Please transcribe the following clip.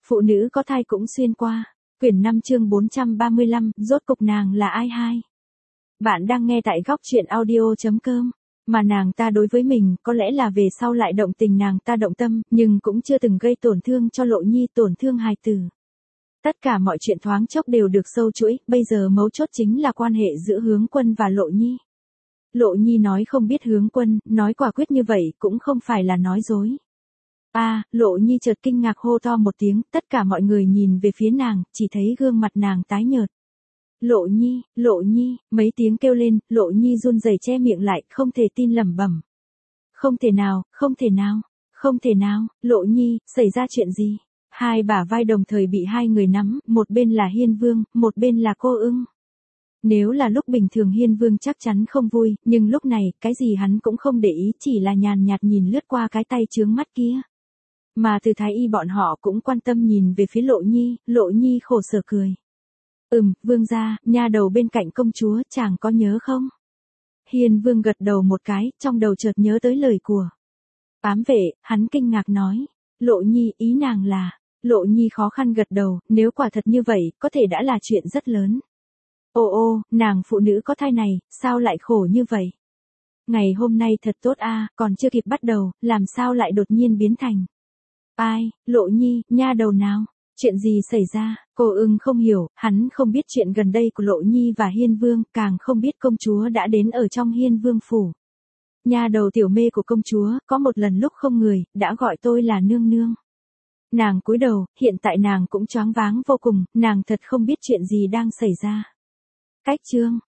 Phụ nữ có thai cũng xuyên qua. Quyển 5 chương 435, rốt cục nàng là ai hai? Bạn đang nghe tại góc truyện audio.com. Mà nàng ta đối với mình, có lẽ là về sau lại động tình nàng ta động tâm, nhưng cũng chưa từng gây tổn thương cho Lộ Nhi, tổn thương hài tử. Tất cả mọi chuyện thoáng chốc đều được sâu chuỗi, bây giờ mấu chốt chính là quan hệ giữa Hướng Quân và Lộ Nhi. Lộ Nhi nói không biết Hướng Quân, nói quả quyết như vậy cũng không phải là nói dối. Lộ Nhi chợt kinh ngạc hô to một tiếng, tất cả mọi người nhìn về phía nàng, chỉ thấy gương mặt nàng tái nhợt. Lộ Nhi, mấy tiếng kêu lên, Lộ Nhi run rẩy che miệng lại, không thể tin lẩm bẩm. Không thể nào, Lộ Nhi, xảy ra chuyện gì? Hai bả vai đồng thời bị hai người nắm, một bên là Hiên Vương, một bên là Cô Ưng. Nếu là lúc bình thường Hiên Vương chắc chắn không vui, nhưng lúc này, cái gì hắn cũng không để ý, chỉ là nhàn nhạt nhìn lướt qua cái tay chướng mắt kia. Mà từ Thái Y bọn họ cũng quan tâm nhìn về phía Lộ Nhi khổ sở cười. Vương gia, nha đầu bên cạnh công chúa, chàng có nhớ không? Hiên Vương gật đầu một cái, trong đầu chợt nhớ tới lời của ám vệ, hắn kinh ngạc nói. Lộ Nhi, ý nàng là, Lộ Nhi khó khăn gật đầu, nếu quả thật như vậy, có thể đã là chuyện rất lớn. Nàng phụ nữ có thai này, sao lại khổ như vậy? Ngày hôm nay thật tốt còn chưa kịp bắt đầu, làm sao lại đột nhiên biến thành. Ai, Lộ Nhi, nha đầu nào? Chuyện gì xảy ra? Cô Ưng không hiểu, hắn không biết chuyện gần đây của Lộ Nhi và Hiên Vương, càng không biết công chúa đã đến ở trong Hiên Vương phủ. Nha đầu tiểu mê của công chúa, có một lần lúc không người, đã gọi tôi là nương nương. Nàng cúi đầu, hiện tại nàng cũng choáng váng vô cùng, nàng thật không biết chuyện gì đang xảy ra. Cách chương